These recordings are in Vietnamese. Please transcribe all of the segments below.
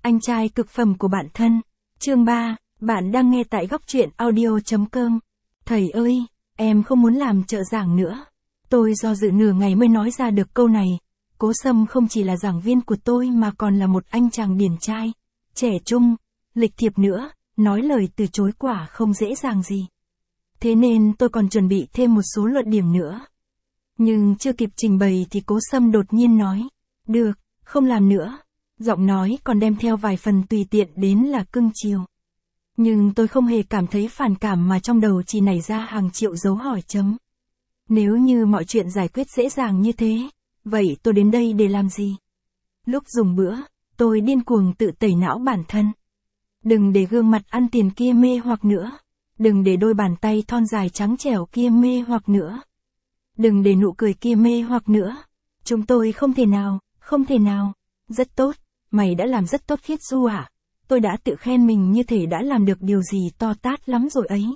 Anh trai cực phẩm của bạn thân. Chương 3, bạn đang nghe tại góc truyện audio.com. Thầy ơi, em không muốn làm trợ giảng nữa. Tôi do dự nửa ngày mới nói ra được câu này. Cố Sâm không chỉ là giảng viên của tôi mà còn là một anh chàng điển trai, trẻ trung, lịch thiệp nữa, nói lời từ chối quả không dễ dàng gì. Thế nên tôi còn chuẩn bị thêm một số luận điểm nữa. Nhưng chưa kịp trình bày thì Cố Sâm đột nhiên nói, được, không làm nữa. Giọng nói còn đem theo vài phần tùy tiện đến là cưng chiều. Nhưng tôi không hề cảm thấy phản cảm mà trong đầu chỉ nảy ra hàng triệu dấu hỏi chấm. Nếu như mọi chuyện giải quyết dễ dàng như thế, vậy tôi đến đây để làm gì? Lúc dùng bữa, tôi điên cuồng tự tẩy não bản thân. Đừng để gương mặt ăn tiền kia mê hoặc nữa. Đừng để đôi bàn tay thon dài trắng trẻo kia mê hoặc nữa. Đừng để nụ cười kia mê hoặc nữa. Chúng tôi không thể nào. Rất tốt, mày đã làm rất tốt Khiết Du ạ. Tôi đã tự khen mình như thể đã làm được điều gì to tát lắm rồi ấy.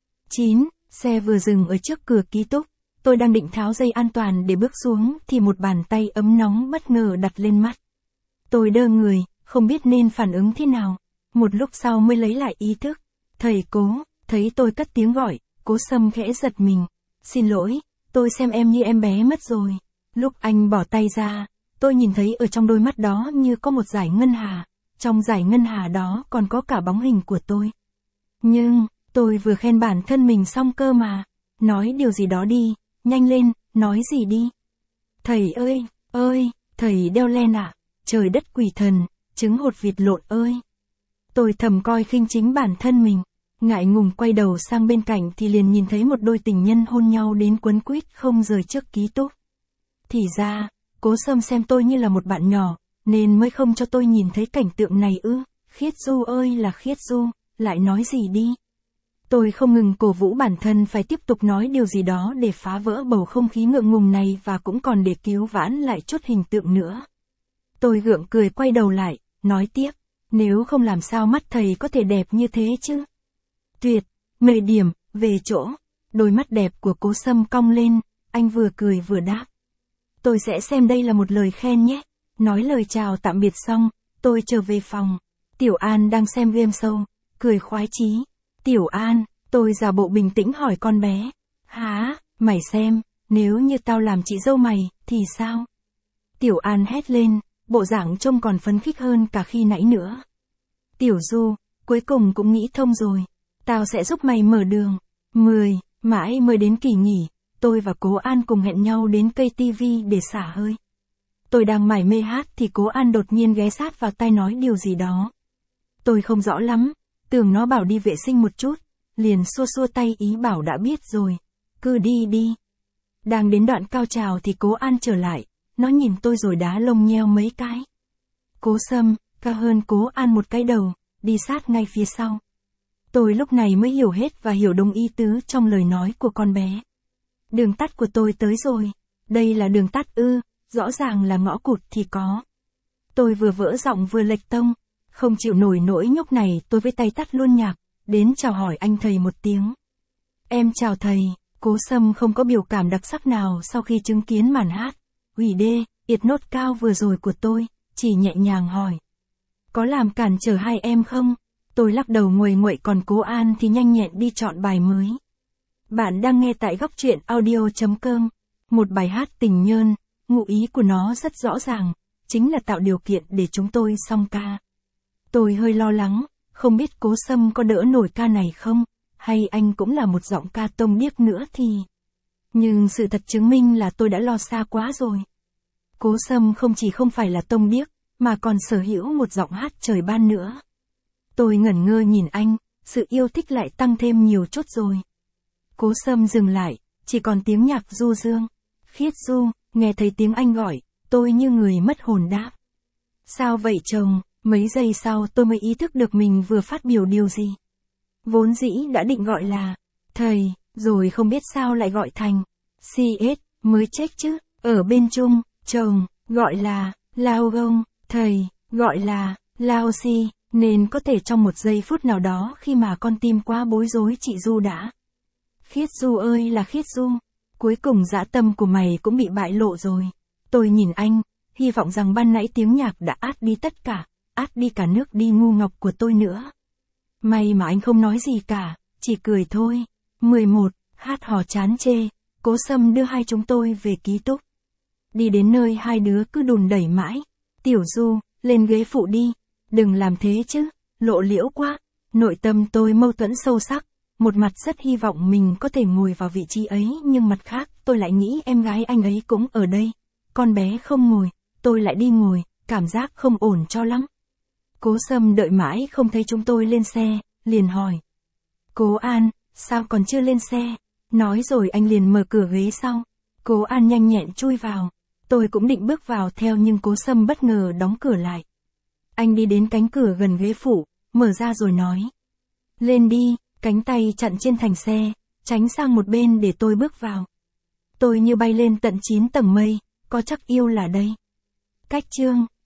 9. Xe vừa dừng ở trước cửa ký túc. Tôi đang định tháo dây an toàn để bước xuống thì một bàn tay ấm nóng bất ngờ đặt lên mắt. Tôi đơ người, không biết nên phản ứng thế nào. Một lúc sau mới lấy lại ý thức. Thầy Cố, thấy tôi cất tiếng gọi, Cố Sâm khẽ giật mình. Xin lỗi, tôi xem em như em bé mất rồi. Lúc anh bỏ tay ra, tôi nhìn thấy ở trong đôi mắt đó như có một dải ngân hà. Trong dải ngân hà đó còn có cả bóng hình của tôi. Nhưng, tôi vừa khen bản thân mình xong cơ mà. Nói điều gì đó đi, nhanh lên, nói gì đi. Thầy ơi, thầy đeo len ạ. Trời đất quỷ thần, trứng hột vịt lộn ơi. Tôi thầm coi khinh chính bản thân mình. Ngại ngùng quay đầu sang bên cạnh thì liền nhìn thấy một đôi tình nhân hôn nhau đến quấn quýt không rời trước ký túc. Thì ra, Cố Sâm xem tôi như là một bạn nhỏ, nên mới không cho tôi nhìn thấy cảnh tượng này ư. Khiết Du ơi là Khiết Du, lại nói gì đi. Tôi không ngừng cổ vũ bản thân phải tiếp tục nói điều gì đó để phá vỡ bầu không khí ngượng ngùng này và cũng còn để cứu vãn lại chút hình tượng nữa. Tôi gượng cười quay đầu lại, nói tiếp, nếu không làm sao mắt thầy có thể đẹp như thế chứ. Tuyệt, mười điểm, về chỗ. Đôi mắt đẹp của Cố Sâm cong lên, anh vừa cười vừa đáp. Tôi sẽ xem đây là một lời khen nhé. Nói lời chào tạm biệt xong, tôi trở về phòng. Tiểu An đang xem game show, cười khoái chí. Tiểu An, tôi giả bộ bình tĩnh hỏi con bé. Hả, mày xem, nếu như tao làm chị dâu mày, thì sao? Tiểu An hét lên, bộ dạng trông còn phấn khích hơn cả khi nãy nữa. Tiểu Du, cuối cùng cũng nghĩ thông rồi. Tao sẽ giúp mày mở đường. Mãi mới đến kỳ nghỉ, tôi và Cố An cùng hẹn nhau đến cây tivi để xả hơi. Tôi đang mải mê hát thì Cố An đột nhiên ghé sát vào tai nói điều gì đó. Tôi không rõ lắm, tưởng nó bảo đi vệ sinh một chút, liền xua xua tay ý bảo đã biết rồi, cứ đi. Đang đến đoạn cao trào thì Cố An trở lại, nó nhìn tôi rồi đá lông nheo mấy cái. Cố Sâm, cao hơn Cố An một cái đầu, đi sát ngay phía sau. Tôi lúc này mới hiểu hết và hiểu đúng ý tứ trong lời nói của con bé. Đường tắt của tôi tới rồi. Đây là đường tắt ư, rõ ràng là ngõ cụt thì có. Tôi vừa vỡ giọng vừa lệch tông. Không chịu nổi nỗi nhục này tôi với tay tắt luôn nhạc, đến chào hỏi anh thầy một tiếng. Em chào thầy. Cố Sâm không có biểu cảm đặc sắc nào sau khi chứng kiến màn hát ủy đê, yệt nốt cao vừa rồi của tôi, chỉ nhẹ nhàng hỏi. Có làm cản trở hai em không? Tôi lắc đầu nguầy nguậy còn Cố An thì nhanh nhẹn đi chọn bài mới. Bạn đang nghe tại góc truyện audio.com. Một bài hát tình nhơn, ngụ ý của nó rất rõ ràng, chính là tạo điều kiện để chúng tôi song ca. Tôi hơi lo lắng, không biết Cố Sâm có đỡ nổi ca này không, hay anh cũng là một giọng ca tông điếc nữa thì... Nhưng sự thật chứng minh là tôi đã lo xa quá rồi. Cố Sâm không chỉ không phải là tông điếc, mà còn sở hữu một giọng hát trời ban nữa. Tôi ngẩn ngơ nhìn anh, sự yêu thích lại tăng thêm nhiều chút rồi. Cố Sâm dừng lại, chỉ còn tiếng nhạc du dương. Khiết Du, nghe thấy tiếng anh gọi, tôi như người mất hồn đáp. Sao vậy chồng? Mấy giây sau tôi mới ý thức được mình vừa phát biểu điều gì. Vốn dĩ đã định gọi là thầy, rồi không biết sao lại gọi thành CS, mới chết chứ. Ở bên Trung, chồng, gọi là Lao Gông, thầy, gọi là Lao Si, nên có thể trong một giây phút nào đó khi mà con tim quá bối rối chị Du đã. Khiết Du ơi là Khiết Du, cuối cùng dã tâm của mày cũng bị bại lộ rồi. Tôi nhìn anh, hy vọng rằng ban nãy tiếng nhạc đã át đi tất cả. át đi cả nước đi ngu ngọc của tôi nữa. May mà anh không nói gì cả, chỉ cười thôi. 11. Hát hò chán chê, Cố Sâm đưa hai chúng tôi về ký túc. Đi đến nơi hai đứa cứ đùn đẩy mãi. Tiểu Du, lên ghế phụ đi. Đừng làm thế chứ, lộ liễu quá. Nội tâm tôi mâu thuẫn sâu sắc. Một mặt rất hy vọng mình có thể ngồi vào vị trí ấy, nhưng mặt khác tôi lại nghĩ em gái anh ấy cũng ở đây. Con bé không ngồi, tôi lại đi ngồi, cảm giác không ổn cho lắm. Cố Sâm đợi mãi không thấy chúng tôi lên xe, liền hỏi. Cố An, sao còn chưa lên xe? Nói rồi anh liền mở cửa ghế sau. Cố An nhanh nhẹn chui vào. Tôi cũng định bước vào theo nhưng Cố Sâm bất ngờ đóng cửa lại. Anh đi đến cánh cửa gần ghế phụ, mở ra rồi nói. Lên đi, cánh tay chặn trên thành xe, tránh sang một bên để tôi bước vào. Tôi như bay lên tận 9 tầng mây, có chắc yêu là đây. Cách chương